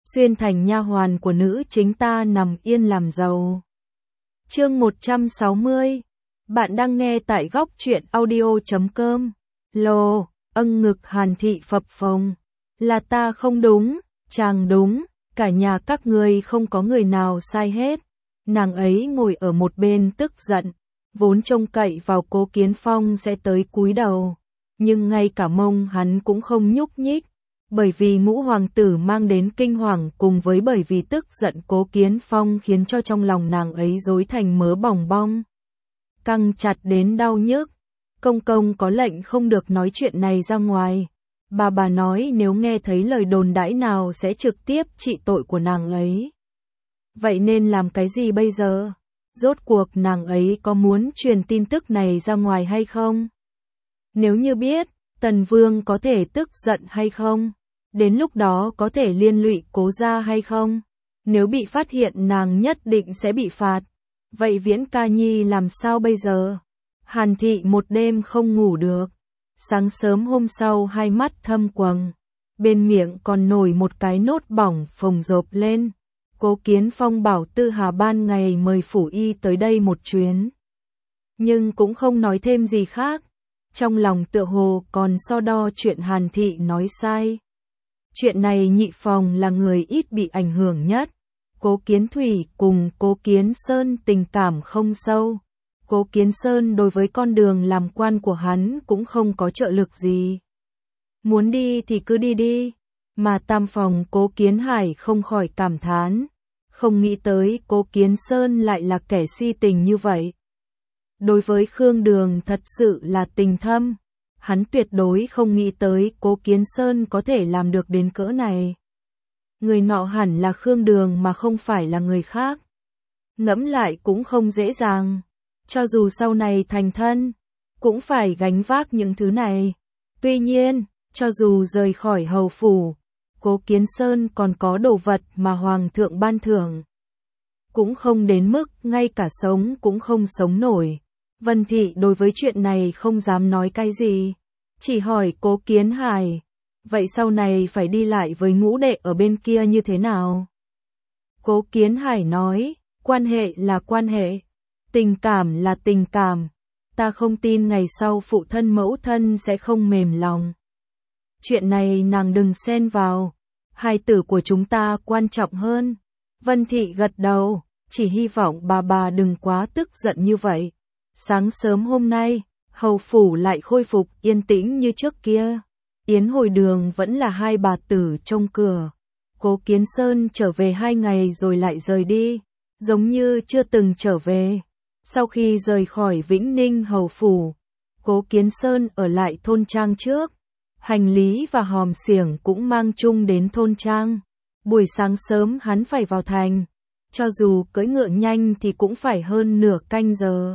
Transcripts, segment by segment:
xuyên thành nha hoàn của nữ chính ta nằm yên làm giàu. Chương 160. Bạn đang nghe tại góc truyện audio.com. Lồ, ngực Hàn Thị phập phồng. Là ta không đúng, chàng đúng, cả nhà các ngươi không có người nào sai hết. Nàng ấy ngồi ở một bên tức giận, vốn trông cậy vào Cố Kiến Phong sẽ tới cúi đầu, nhưng ngay cả mông hắn cũng không nhúc nhích, bởi vì ngũ hoàng tử mang đến kinh hoàng cùng với bởi vì tức giận Cố Kiến Phong khiến cho trong lòng nàng ấy rối thành mớ bòng bong, căng chặt đến đau nhức. Công công có lệnh không được nói chuyện này ra ngoài. Bà nói nếu nghe thấy lời đồn đãi nào sẽ trực tiếp trị tội của nàng ấy. Vậy nên làm cái gì bây giờ? Rốt cuộc nàng ấy có muốn truyền tin tức này ra ngoài hay không? Nếu như biết, Tần Vương có thể tức giận hay không? Đến lúc đó có thể liên lụy Cố gia hay không? Nếu bị phát hiện nàng nhất định sẽ bị phạt. Vậy Viễn Ca Nhi làm sao bây giờ? Hàn Thị một đêm không ngủ được. Sáng sớm hôm sau hai mắt thâm quầng, bên miệng còn nổi một cái nốt bỏng phồng rộp lên. Cố Kiến Phong bảo Tư Hà ban ngày mời phủ y tới đây một chuyến, nhưng cũng không nói thêm gì khác. Trong lòng tựa hồ còn so đo chuyện Hàn Thị nói sai. Chuyện này Nhị Phòng là người ít bị ảnh hưởng nhất. Cố Kiến Thủy cùng Cố Kiến Sơn tình cảm không sâu. Cố Kiến Sơn đối với con đường làm quan của hắn cũng không có trợ lực gì. Muốn đi thì cứ đi đi. Mà Tam Phòng Cố Kiến Hải không khỏi cảm thán. Không nghĩ tới Cố Kiến Sơn lại là kẻ si tình như vậy. Đối với Khương Đường thật sự là tình thâm. Hắn tuyệt đối không nghĩ tới Cố Kiến Sơn có thể làm được đến cỡ này. Người nọ hẳn là Khương Đường mà không phải là người khác. Ngẫm lại cũng không dễ dàng. Cho dù sau này thành thân, cũng phải gánh vác những thứ này. Tuy nhiên, cho dù rời khỏi hầu phủ, Cố Kiến Sơn còn có đồ vật mà Hoàng thượng ban thưởng. Cũng không đến mức ngay cả sống cũng không sống nổi. Vân Thị đối với chuyện này không dám nói cái gì. Chỉ hỏi Cố Kiến Hải, vậy sau này phải đi lại với ngũ đệ ở bên kia như thế nào? Cố Kiến Hải nói, quan hệ là quan hệ. Tình cảm là tình cảm, ta không tin ngày sau phụ thân mẫu thân sẽ không mềm lòng. Chuyện này nàng đừng xen vào, hài tử của chúng ta quan trọng hơn. Vân Thị gật đầu, chỉ hy vọng bà đừng quá tức giận như vậy. Sáng sớm hôm nay, hầu phủ lại khôi phục yên tĩnh như trước kia. Yến Hồi Đường vẫn là hai bà tử trông cửa. Cố Kiến Sơn trở về 2 ngày rồi lại rời đi, giống như chưa từng trở về. Sau khi rời khỏi Vĩnh Ninh hầu phủ, Cố Kiến Sơn ở lại thôn trang trước. Hành lý và hòm xiểng cũng mang chung đến thôn trang. Buổi sáng sớm hắn phải vào thành. Cho dù cưỡi ngựa nhanh thì cũng phải hơn nửa canh giờ.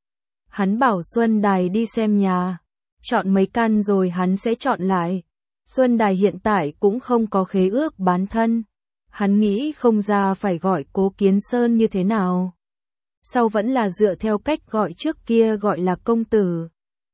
Hắn bảo Xuân Đài đi xem nhà. Chọn mấy căn rồi hắn sẽ chọn lại. Xuân Đài hiện tại cũng không có khế ước bán thân. Hắn nghĩ không ra phải gọi Cố Kiến Sơn như thế nào. Sau vẫn là dựa theo cách gọi trước kia gọi là công tử.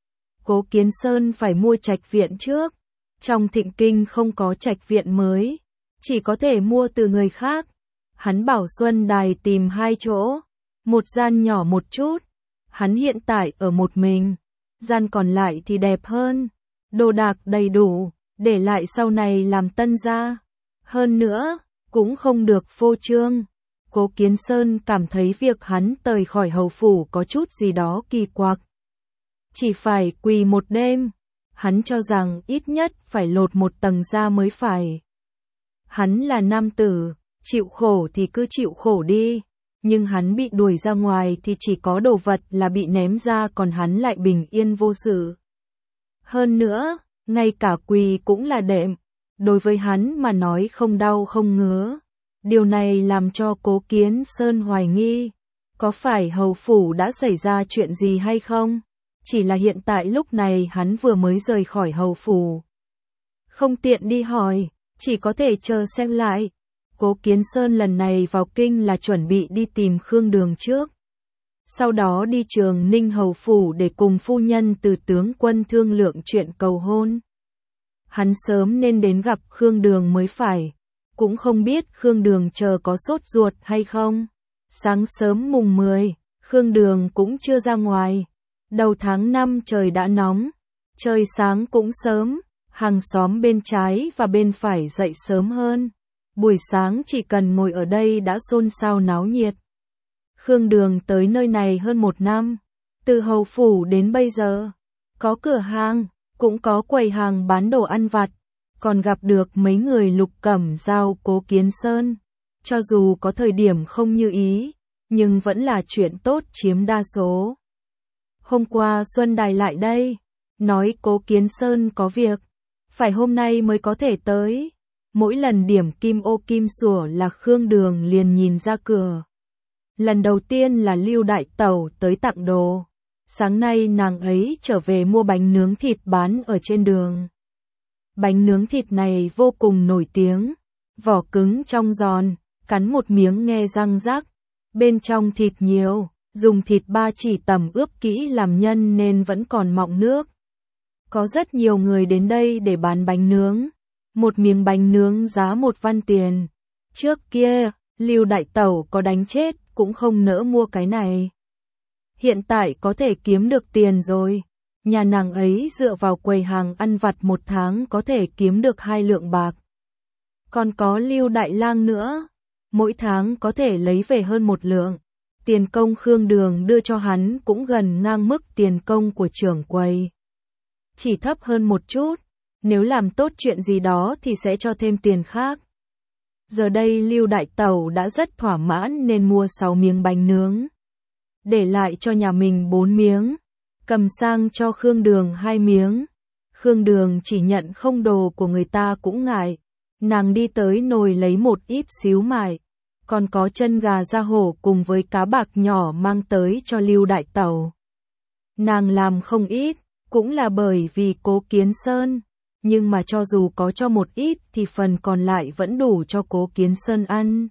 Cố Kiến Sơn phải mua trạch viện trước. Trong Thịnh Kinh không có trạch viện mới, chỉ có thể mua từ người khác. Hắn bảo Xuân Đài tìm 2 chỗ, một gian nhỏ một chút. Hắn hiện tại ở một mình, gian còn lại thì đẹp hơn, đồ đạc đầy đủ, để lại sau này làm tân gia. Hơn nữa, cũng không được phô trương. Cố Kiến Sơn cảm thấy việc hắn rời khỏi hầu phủ có chút gì đó kỳ quặc. Chỉ phải quỳ một đêm, hắn cho rằng ít nhất phải lột một tầng da mới phải. Hắn là nam tử, chịu khổ thì cứ chịu khổ đi, nhưng hắn bị đuổi ra ngoài thì chỉ có đồ vật là bị ném ra còn hắn lại bình yên vô sự. Hơn nữa, ngay cả quỳ cũng là đệm, đối với hắn mà nói không đau không ngứa. Điều này làm cho Cố Kiến Sơn hoài nghi, có phải hầu phủ đã xảy ra chuyện gì hay không? Chỉ là hiện tại lúc này hắn vừa mới rời khỏi hầu phủ. Không tiện đi hỏi, chỉ có thể chờ xem lại. Cố Kiến Sơn lần này vào kinh là chuẩn bị đi tìm Khương Đường trước. Sau đó đi Trường Ninh hầu phủ để cùng phu nhân Từ tướng quân thương lượng chuyện cầu hôn. Hắn sớm nên đến gặp Khương Đường mới phải. cũng không biết Khương Đường chờ có sốt ruột hay không. Sáng sớm mùng 10, Khương Đường cũng chưa ra ngoài. Đầu tháng 5 trời đã nóng, trời sáng cũng sớm, hàng xóm bên trái và bên phải dậy sớm hơn. Buổi sáng chỉ cần ngồi ở đây đã xôn xao náo nhiệt. Khương Đường tới nơi này hơn 1 năm, từ Hầu Phủ đến bây giờ. Có cửa hàng, cũng có quầy hàng bán đồ ăn vặt, còn gặp được mấy người Lục Cẩm Dao, Cố Kiến Sơn. Cho dù có thời điểm không như ý, nhưng vẫn là chuyện tốt chiếm đa số. Hôm qua Xuân Đài lại đây, nói Cố Kiến Sơn có việc, phải hôm nay mới có thể tới. Mỗi lần điểm kim ô kim sủa là Khương Đường liền nhìn ra cửa. Lần đầu tiên là Lưu Đại Tẩu tới tặng đồ. Sáng nay nàng ấy trở về mua bánh nướng thịt bán ở trên đường. Bánh nướng thịt này vô cùng nổi tiếng, vỏ cứng trong giòn, cắn một miếng nghe răng rắc. Bên trong thịt nhiều, dùng thịt ba chỉ tẩm ướp kỹ làm nhân nên vẫn còn mọng nước. Có rất nhiều người đến đây để bán bánh nướng. Một miếng bánh nướng giá 1 văn tiền. Trước kia, Lưu Đại Tẩu có đánh chết cũng không nỡ mua cái này. Hiện tại có thể kiếm được tiền rồi. Nhà nàng ấy dựa vào quầy hàng ăn vặt 1 tháng có thể kiếm được 2 lượng bạc. Còn có Lưu Đại Lang nữa, mỗi tháng có thể lấy về hơn 1 lượng. Tiền công Khương Đường đưa cho hắn cũng gần ngang mức tiền công của trưởng quầy. Chỉ thấp hơn một chút, nếu làm tốt chuyện gì đó thì sẽ cho thêm tiền khác. Giờ đây Lưu Đại Tẩu đã rất thỏa mãn nên mua 6 miếng bánh nướng. Để lại cho nhà mình 4 miếng, cầm sang cho Khương Đường 2 miếng. Khương Đường chỉ nhận không đồ của người ta cũng ngại. Nàng đi tới nồi lấy một ít xíu mại, còn có chân gà da hổ cùng với cá bạc nhỏ mang tới cho Lưu Đại Tẩu. Nàng làm không ít, cũng là bởi vì Cố Kiến Sơn, nhưng mà cho dù có cho một ít thì phần còn lại vẫn đủ cho Cố Kiến Sơn ăn.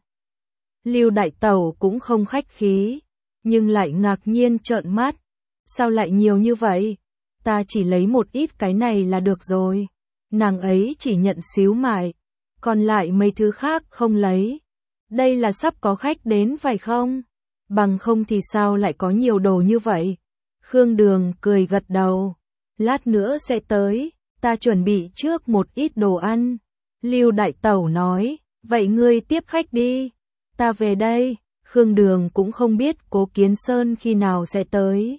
Lưu Đại Tẩu cũng không khách khí, nhưng lại ngạc nhiên trợn mắt. Sao lại nhiều như vậy? Ta chỉ lấy một ít cái này là được rồi. Nàng ấy chỉ nhận xíu mại, còn lại mấy thứ khác không lấy. Đây là sắp có khách đến phải không? Bằng không thì sao lại có nhiều đồ như vậy? Khương Đường cười gật đầu. Lát nữa sẽ tới, ta chuẩn bị trước một ít đồ ăn. Lưu Đại Tẩu nói, vậy ngươi tiếp khách đi. Ta về đây. Khương Đường cũng không biết Cố Kiến Sơn khi nào sẽ tới.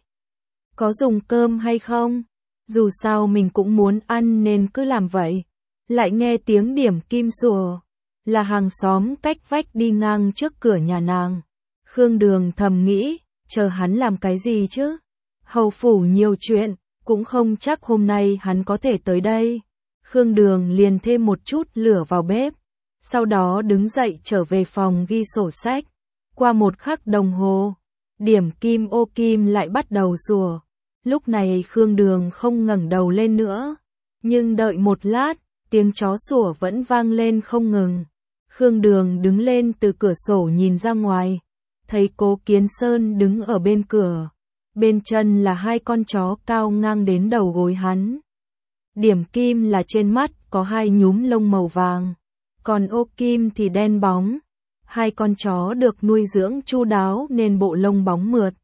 Có dùng cơm hay không? Dù sao mình cũng muốn ăn nên cứ làm vậy. Lại nghe tiếng điểm kim sủa, là hàng xóm cách vách đi ngang trước cửa nhà nàng. Khương Đường thầm nghĩ, chờ hắn làm cái gì chứ? Hầu phủ nhiều chuyện, cũng không chắc hôm nay hắn có thể tới đây. Khương Đường liền thêm một chút lửa vào bếp, sau đó đứng dậy trở về phòng ghi sổ sách. Qua 1 khắc đồng hồ, điểm kim ô kim lại bắt đầu sủa. Lúc này Khương Đường không ngẩng đầu lên nữa, nhưng đợi một lát, tiếng chó sủa vẫn vang lên không ngừng. Khương Đường đứng lên từ cửa sổ nhìn ra ngoài, thấy Cố Kiến Sơn đứng ở bên cửa. Bên chân là 2 con chó cao ngang đến đầu gối hắn. Điểm kim là trên mắt có 2 nhúm lông màu vàng, còn ô kim thì đen bóng. 2 con chó được nuôi dưỡng chu đáo nên bộ lông bóng mượt.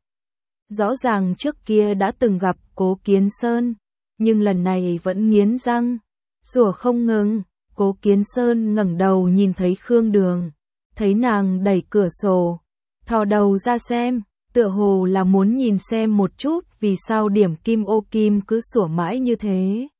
Rõ ràng trước kia đã từng gặp Cố Kiến Sơn, nhưng lần này vẫn nghiến răng, sủa không ngừng. Cố Kiến Sơn ngẩng đầu nhìn thấy Khương Đường, thấy nàng đẩy cửa sổ, thò đầu ra xem, tựa hồ là muốn nhìn xem một chút vì sao điểm kim ô kim cứ sủa mãi như thế.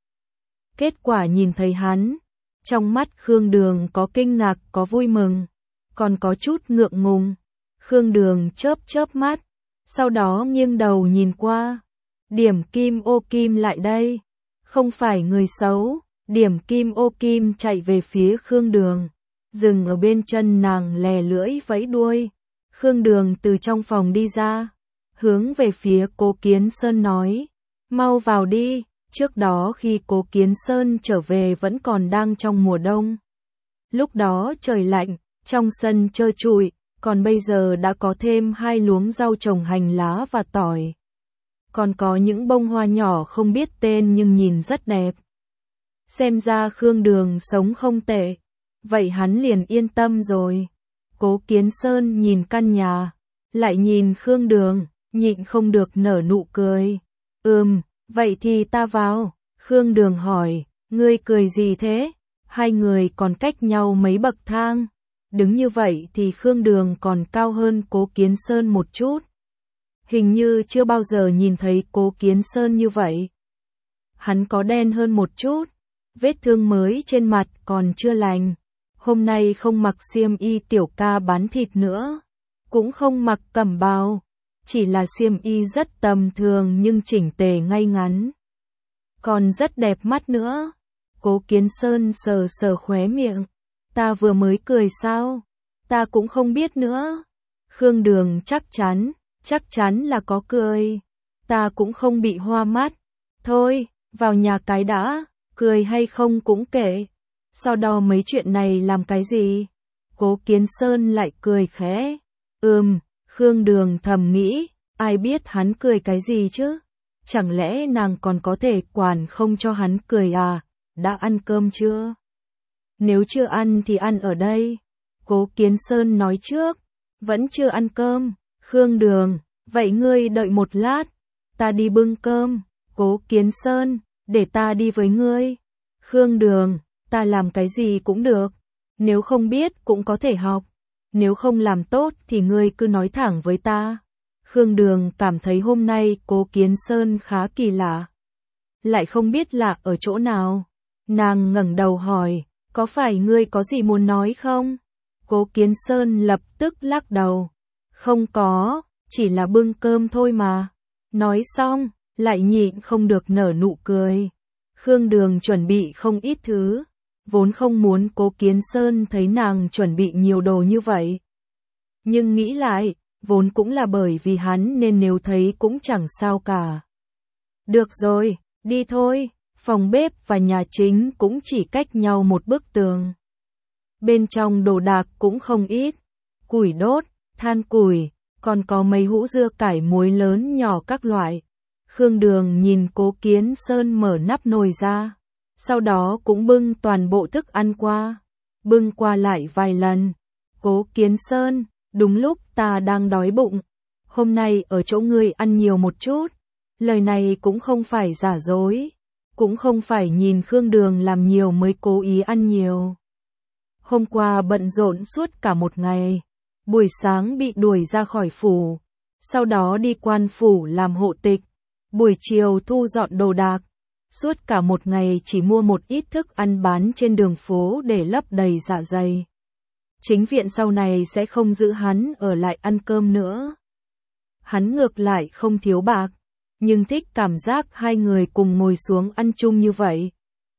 Kết quả nhìn thấy hắn, trong mắt Khương Đường có kinh ngạc, có vui mừng, còn có chút ngượng ngùng. Khương Đường chớp chớp mắt, sau đó nghiêng đầu nhìn qua. Điểm kim ô kim lại đây, không phải người xấu. Điểm kim ô kim chạy về phía Khương Đường, dừng ở bên chân nàng lè lưỡi vẫy đuôi. Khương Đường từ trong phòng đi ra, hướng về phía Cố Kiến Sơn nói, mau vào đi. Trước đó khi Cố Kiến Sơn trở về vẫn còn đang trong mùa đông. Lúc đó trời lạnh, trong sân trơ trụi, còn bây giờ đã có thêm 2 luống rau trồng hành lá và tỏi. Còn có những bông hoa nhỏ không biết tên nhưng nhìn rất đẹp. Xem ra Khương Đường sống không tệ. vậy hắn liền yên tâm rồi. Cố Kiến Sơn nhìn căn nhà, lại nhìn Khương Đường, nhịn không được nở nụ cười. Vậy thì ta vào. Khương Đường hỏi, ngươi cười gì thế? Hai người còn cách nhau mấy bậc thang. Đứng như vậy thì Khương Đường còn cao hơn Cố Kiến Sơn một chút. Hình như chưa bao giờ nhìn thấy Cố Kiến Sơn như vậy. Hắn có đen hơn một chút, vết thương mới trên mặt còn chưa lành. Hôm nay không mặc xiêm y tiểu ca bán thịt nữa, cũng không mặc cẩm bào, chỉ là xiêm y rất tầm thường nhưng chỉnh tề ngay ngắn. Còn rất đẹp mắt nữa. Cố Kiến Sơn sờ sờ khóe miệng. Ta vừa mới cười sao? Ta cũng không biết nữa. Khương Đường chắc chắn là có cười. Ta cũng không bị hoa mắt. Thôi, vào nhà cái đã, cười hay không cũng kệ. So đo mấy chuyện này làm cái gì? Cố Kiến Sơn lại cười khẽ. Khương Đường thầm nghĩ, ai biết hắn cười cái gì chứ? Chẳng lẽ nàng còn có thể quản không cho hắn cười à? Đã ăn cơm chưa? Nếu chưa ăn thì ăn ở đây. Cố Kiến Sơn nói trước. Vẫn chưa ăn cơm. Khương Đường, vậy ngươi đợi một lát. Ta đi bưng cơm. Cố Kiến Sơn, để ta đi với ngươi. Khương Đường, ta làm cái gì cũng được. Nếu không biết cũng có thể học. Nếu không làm tốt thì ngươi cứ nói thẳng với ta. Khương Đường cảm thấy hôm nay Cố Kiến Sơn khá kỳ lạ. Lại không biết lạ ở chỗ nào. Nàng ngẩng đầu hỏi, có phải ngươi có gì muốn nói không? Cố Kiến Sơn lập tức lắc đầu. Không có, chỉ là bưng cơm thôi mà. Nói xong, lại nhịn không được nở nụ cười. Khương Đường chuẩn bị không ít thứ, vốn không muốn Cố Kiến Sơn thấy nàng chuẩn bị nhiều đồ như vậy. Nhưng nghĩ lại, vốn cũng là bởi vì hắn nên nếu thấy cũng chẳng sao cả. Được rồi, đi thôi. Phòng bếp và nhà chính cũng chỉ cách nhau một bức tường. Bên trong đồ đạc cũng không ít. Củi đốt, than củi, còn có mấy hũ dưa cải muối lớn nhỏ các loại. Khương Đường nhìn Cố Kiến Sơn mở nắp nồi ra. Sau đó cũng bưng toàn bộ thức ăn qua. Bưng qua lại vài lần. Cố Kiến Sơn, đúng lúc ta đang đói bụng. Hôm nay ở chỗ ngươi ăn nhiều một chút. Lời này cũng không phải giả dối. Cũng không phải nhìn Khương Đường làm nhiều mới cố ý ăn nhiều. Hôm qua bận rộn suốt cả một ngày. Buổi sáng bị đuổi ra khỏi phủ. Sau đó đi quan phủ làm hộ tịch. Buổi chiều thu dọn đồ đạc. Suốt cả một ngày chỉ mua một ít thức ăn bán trên đường phố để lấp đầy dạ dày. Chính viện sau này sẽ không giữ hắn ở lại ăn cơm nữa. Hắn ngược lại không thiếu bạc, nhưng thích cảm giác hai người cùng ngồi xuống ăn chung như vậy.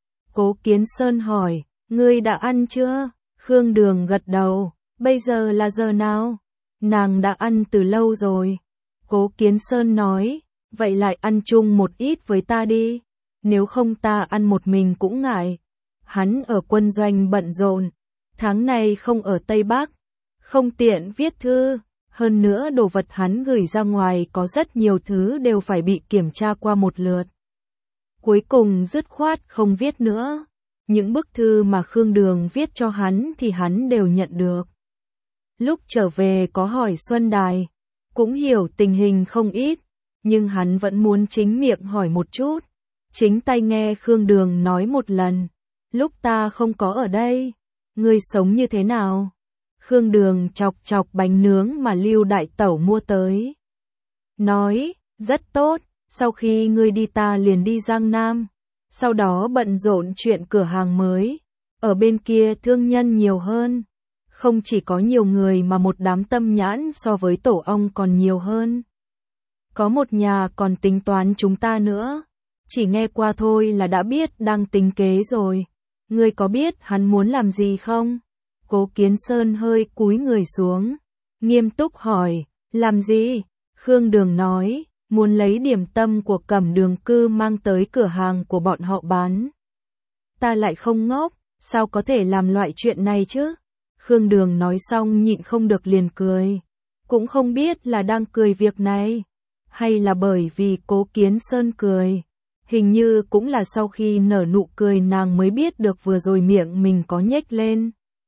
Cố Kiến Sơn hỏi, ngươi đã ăn chưa? Khương Đường gật đầu, bây giờ là giờ nào? Nàng đã ăn từ lâu rồi. Cố Kiến Sơn nói, vậy lại ăn chung một ít với ta đi. Nếu không ta ăn một mình cũng ngại. Hắn ở quân doanh bận rộn, tháng này không ở Tây Bắc, không tiện viết thư. Hơn nữa đồ vật hắn gửi ra ngoài có rất nhiều thứ đều phải bị kiểm tra qua một lượt. Cuối cùng dứt khoát không viết nữa. Những bức thư mà Khương Đường viết cho hắn thì hắn đều nhận được. Lúc trở về có hỏi Xuân Đài, cũng hiểu tình hình không ít, nhưng hắn vẫn muốn chính miệng hỏi một chút. Chính tay nghe Khương Đường nói một lần, lúc ta không có ở đây, ngươi sống như thế nào? Khương Đường chọc chọc bánh nướng mà Lưu Đại Tẩu mua tới. Nói, rất tốt, sau khi ngươi đi ta liền đi Giang Nam. Sau đó bận rộn chuyện cửa hàng mới. Ở bên kia thương nhân nhiều hơn. Không chỉ có nhiều người mà một đám tâm nhãn so với tổ ong còn nhiều hơn. Có một nhà còn tính toán chúng ta nữa. Chỉ nghe qua thôi là đã biết đang tính kế rồi. Ngươi có biết hắn muốn làm gì không? Cố Kiến Sơn hơi cúi người xuống, nghiêm túc hỏi, làm gì? Khương Đường nói, muốn lấy điểm tâm của Cẩm Đường Cư mang tới cửa hàng của bọn họ bán. Ta lại không ngốc, sao có thể làm loại chuyện này chứ? Khương Đường nói xong nhịn không được liền cười. Cũng không biết là đang cười việc này, hay là bởi vì Cố Kiến Sơn cười. Hình như cũng là sau khi nở nụ cười nàng mới biết được vừa rồi miệng mình có nhếch lên.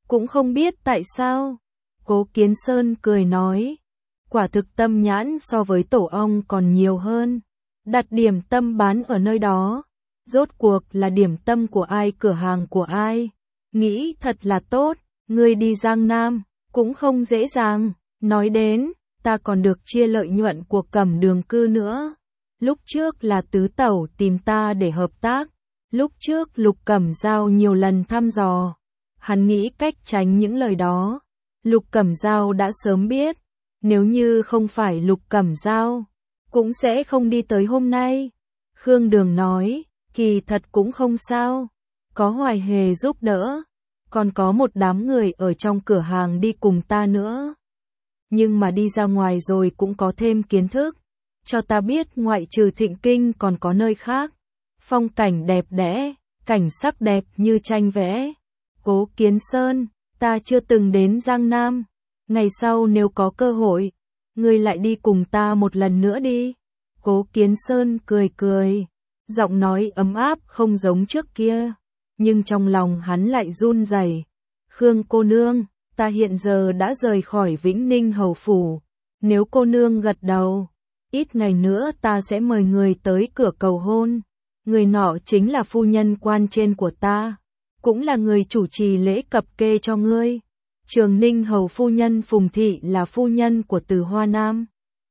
cũng không biết tại sao. Cố Kiến Sơn cười nói, quả thực tâm nhãn so với tổ ong còn nhiều hơn. Đặt điểm tâm bán ở nơi đó, rốt cuộc là điểm tâm của ai, cửa hàng của ai. Nghĩ thật là tốt, ngươi đi Giang Nam, cũng không dễ dàng. Nói đến, ta còn được chia lợi nhuận của Cẩm Đường Cư nữa. Lúc trước là Tứ Tẩu tìm ta để hợp tác. Lúc trước Lục Cẩm Dao nhiều lần thăm dò. Hắn nghĩ cách tránh những lời đó. Lục Cẩm Dao đã sớm biết. Nếu như không phải Lục Cẩm Dao, cũng sẽ không đi tới hôm nay. Khương Đường nói, kỳ thật cũng không sao. Có Hoài Hề giúp đỡ. Còn có một đám người ở trong cửa hàng đi cùng ta nữa. Nhưng mà đi ra ngoài rồi cũng có thêm kiến thức. Cho ta biết ngoại trừ Thịnh Kinh còn có nơi khác. Phong cảnh đẹp đẽ, cảnh sắc đẹp như tranh vẽ. Cố Kiến Sơn, ta chưa từng đến Giang Nam. Ngày sau nếu có cơ hội, ngươi lại đi cùng ta một lần nữa đi. Cố Kiến Sơn cười cười, giọng nói ấm áp không giống trước kia. Nhưng trong lòng hắn lại run rẩy. Khương cô nương, ta hiện giờ đã rời khỏi Vĩnh Ninh Hầu Phủ. Nếu cô nương gật đầu, ít ngày nữa ta sẽ mời người tới cửa cầu hôn. Người nọ chính là phu nhân quan trên của ta, cũng là người chủ trì lễ cập kê cho ngươi. Trường Ninh Hầu phu nhân Phùng Thị là phu nhân của Từ Hoa Nam.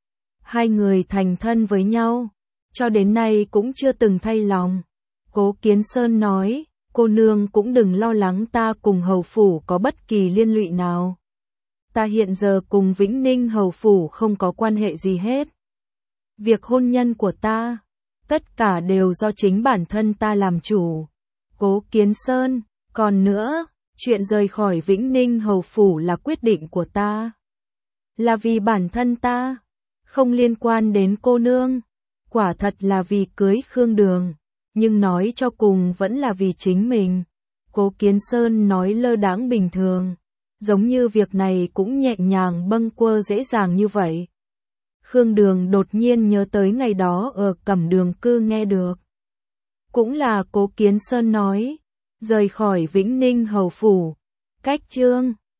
Hai người thành thân với nhau, cho đến nay cũng chưa từng thay lòng. Cố Kiến Sơn nói, cô nương cũng đừng lo lắng, ta cùng Hầu Phủ có bất kỳ liên lụy nào. Ta hiện giờ cùng Vĩnh Ninh Hầu Phủ không có quan hệ gì hết. Việc hôn nhân của ta, tất cả đều do chính bản thân ta làm chủ. Cố Kiến Sơn, còn nữa, chuyện rời khỏi Vĩnh Ninh Hầu Phủ là quyết định của ta. Là vì bản thân ta, không liên quan đến cô nương. Quả thật là vì cưới Khương Đường, nhưng nói cho cùng vẫn là vì chính mình. Cố Kiến Sơn nói lơ đãng bình thường, giống như việc này cũng nhẹ nhàng bâng quơ dễ dàng như vậy. Khương Đường đột nhiên nhớ tới ngày đó ở Cẩm Đường Cư nghe được. Cũng là Cố Kiến Sơn nói, rời khỏi Vĩnh Ninh Hầu Phủ. Cách chương